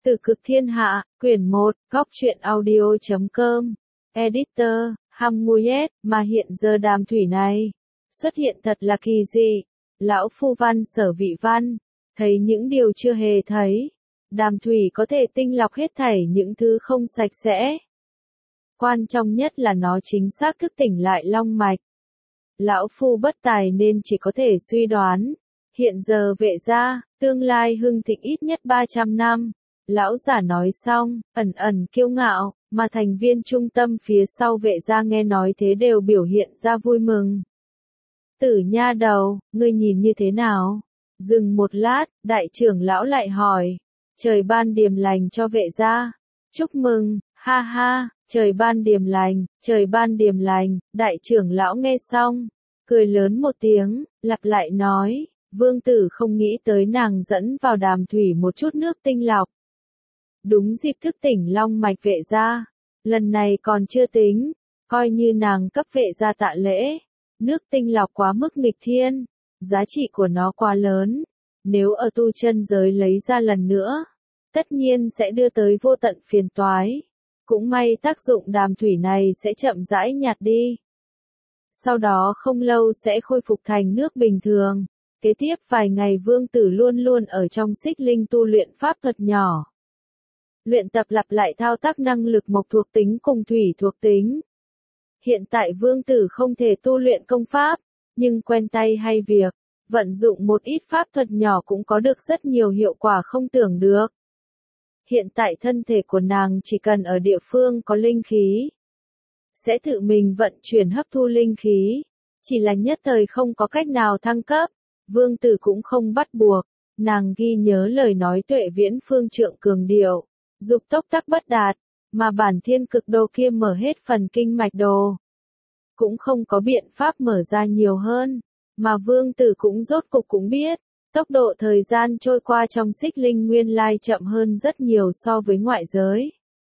Từ Cực Thiên Hạ, quyển 1, góc truyện audio.com, editor, Hamuyet, mà hiện giờ Đàm Thủy này, xuất hiện thật là kỳ dị. Lão phu văn Sở Vị Văn, thấy những điều chưa hề thấy. Đàm Thủy có thể tinh lọc hết thảy những thứ không sạch sẽ. Quan trọng nhất là nó chính xác thức tỉnh lại long mạch. Lão phu bất tài nên chỉ có thể suy đoán. Hiện giờ Vệ gia, tương lai hưng thịnh ít nhất 300 năm. Lão giả nói xong, ẩn ẩn kiêu ngạo, mà thành viên trung tâm phía sau Vệ gia nghe nói thế đều biểu hiện ra vui mừng. Tử nha đầu, ngươi nhìn như thế nào? Dừng một lát, đại trưởng lão lại hỏi. Trời ban điềm lành cho Vệ gia. Chúc mừng, ha ha, trời ban điềm lành, trời ban điềm lành. Đại trưởng lão nghe xong, cười lớn một tiếng, lặp lại nói. Vương tử không nghĩ tới nàng dẫn vào Đàm Thủy một chút nước tinh lọc. Đúng dịp thức tỉnh long mạch Vệ gia. Lần này còn chưa tính, coi như nàng cấp Vệ gia tạ lễ. Nước tinh lọc quá mức nghịch thiên, giá trị của nó quá lớn. Nếu ở tu chân giới lấy ra lần nữa, tất nhiên sẽ đưa tới vô tận phiền toái. Cũng may tác dụng Đàm Thủy này sẽ chậm rãi nhạt đi. Sau đó không lâu sẽ khôi phục thành nước bình thường. Kế tiếp vài ngày Vương tử luôn luôn ở trong xích linh tu luyện pháp thuật nhỏ. Luyện tập lặp lại thao tác năng lực mộc thuộc tính cùng thủy thuộc tính. Hiện tại Vương tử không thể tu luyện công pháp, nhưng quen tay hay việc, vận dụng một ít pháp thuật nhỏ cũng có được rất nhiều hiệu quả không tưởng được. Hiện tại thân thể của nàng chỉ cần ở địa phương có linh khí, sẽ tự mình vận chuyển hấp thu linh khí, chỉ là nhất thời không có cách nào thăng cấp. Vương tử cũng không bắt buộc, nàng ghi nhớ lời nói Tuệ Viễn Phương Trượng cường điệu, dục tốc tắc bất đạt, mà bản thiên cực đồ kia mở hết phần kinh mạch đồ. Cũng không có biện pháp mở ra nhiều hơn, mà vương tử cũng rốt cục cũng biết, tốc độ thời gian trôi qua trong xích linh nguyên lai chậm hơn rất nhiều so với ngoại giới.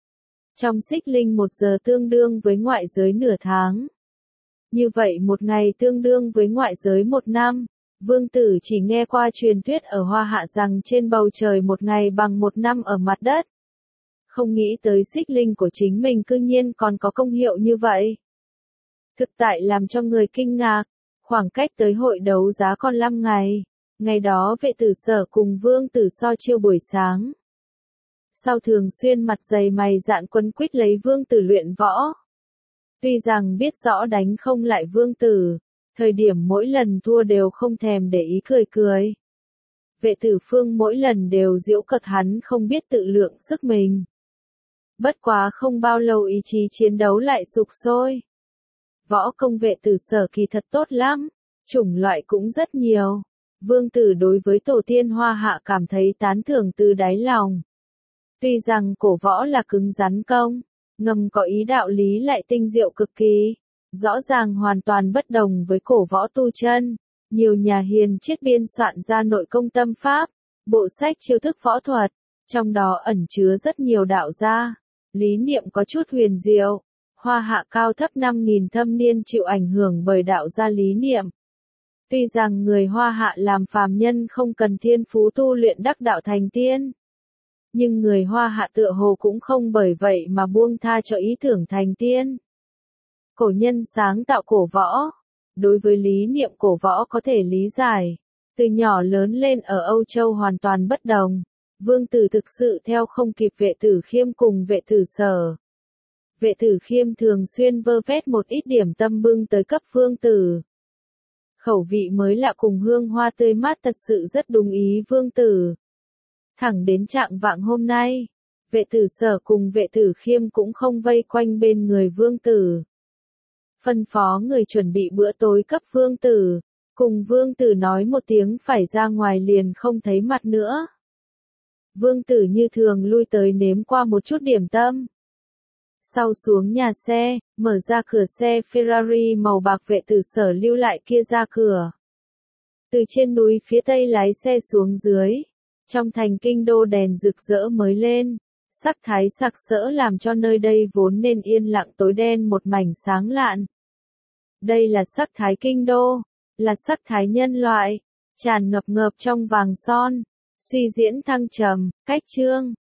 Trong xích linh 1 giờ tương đương với ngoại giới nửa tháng. Như vậy một ngày tương đương với ngoại giới 1 năm. Vương tử chỉ nghe qua truyền thuyết ở Hoa Hạ rằng trên bầu trời một ngày bằng 1 năm ở mặt đất. Không nghĩ tới xích linh của chính mình cư nhiên còn có công hiệu như vậy. Thực tại làm cho người kinh ngạc, khoảng cách tới hội đấu giá còn 5 ngày. Ngày đó Vệ tử Sở cùng Vương tử so chiêu buổi sáng. Sau thường xuyên mặt dày mày dạn quấn quýt lấy Vương tử luyện võ. Tuy rằng biết rõ đánh không lại Vương tử, thời điểm mỗi lần thua đều không thèm để ý cười cười. Vệ tử Phương mỗi lần đều giễu cợt hắn không biết tự lượng sức mình. Bất quá không bao lâu ý chí chiến đấu lại sục sôi. Võ công Vệ tử Sở kỳ thật tốt lắm, chủng loại cũng rất nhiều. Vương tử đối với tổ tiên Hoa Hạ cảm thấy tán thưởng từ đáy lòng. Tuy rằng cổ võ là cứng rắn công, ngầm có ý đạo lý lại tinh diệu cực kỳ, rõ ràng hoàn toàn bất đồng với cổ võ tu chân. Nhiều nhà hiền triết biên soạn ra nội công tâm pháp, bộ sách chiêu thức võ thuật, trong đó ẩn chứa rất nhiều đạo gia, lý niệm có chút huyền diệu. Hoa Hạ cao thấp 5.000 thâm niên chịu ảnh hưởng bởi đạo gia lý niệm. Tuy rằng người Hoa Hạ làm phàm nhân không cần thiên phú tu luyện đắc đạo thành tiên, nhưng người Hoa Hạ tựa hồ cũng không bởi vậy mà buông tha cho ý tưởng thành tiên. Cổ nhân sáng tạo cổ võ. Đối với lý niệm cổ võ có thể lý giải, từ nhỏ lớn lên ở Âu Châu hoàn toàn bất đồng. Vương tử thực sự theo không kịp Vệ tử Khiêm cùng Vệ tử Sở. Vệ tử Khiêm thường xuyên vơ vét một ít điểm tâm bưng tới cấp vương tử. Khẩu vị mới lạ cùng hương hoa tươi mát thật sự rất đúng ý vương tử. Thẳng đến trạng vạng hôm nay, Vệ tử Sở cùng Vệ tử Khiêm cũng không vây quanh bên người vương tử. Phân phó người chuẩn bị bữa tối cấp vương tử, cùng vương tử nói một tiếng phải ra ngoài liền không thấy mặt nữa. Vương tử như thường lui tới nếm qua một chút điểm tâm. Sau xuống nhà xe, mở ra cửa xe Ferrari màu bạc Vệ tử Sở lưu lại kia ra cửa. Từ trên núi phía tây lái xe xuống dưới, trong thành kinh đô đèn rực rỡ mới lên, sắc thái sặc sỡ làm cho nơi đây vốn nên yên lặng tối đen một mảnh sáng lạn. Đây là sắc thái kinh đô, là sắc thái nhân loại, tràn ngập trong vàng son, suy diễn thăng trầm, cách chương,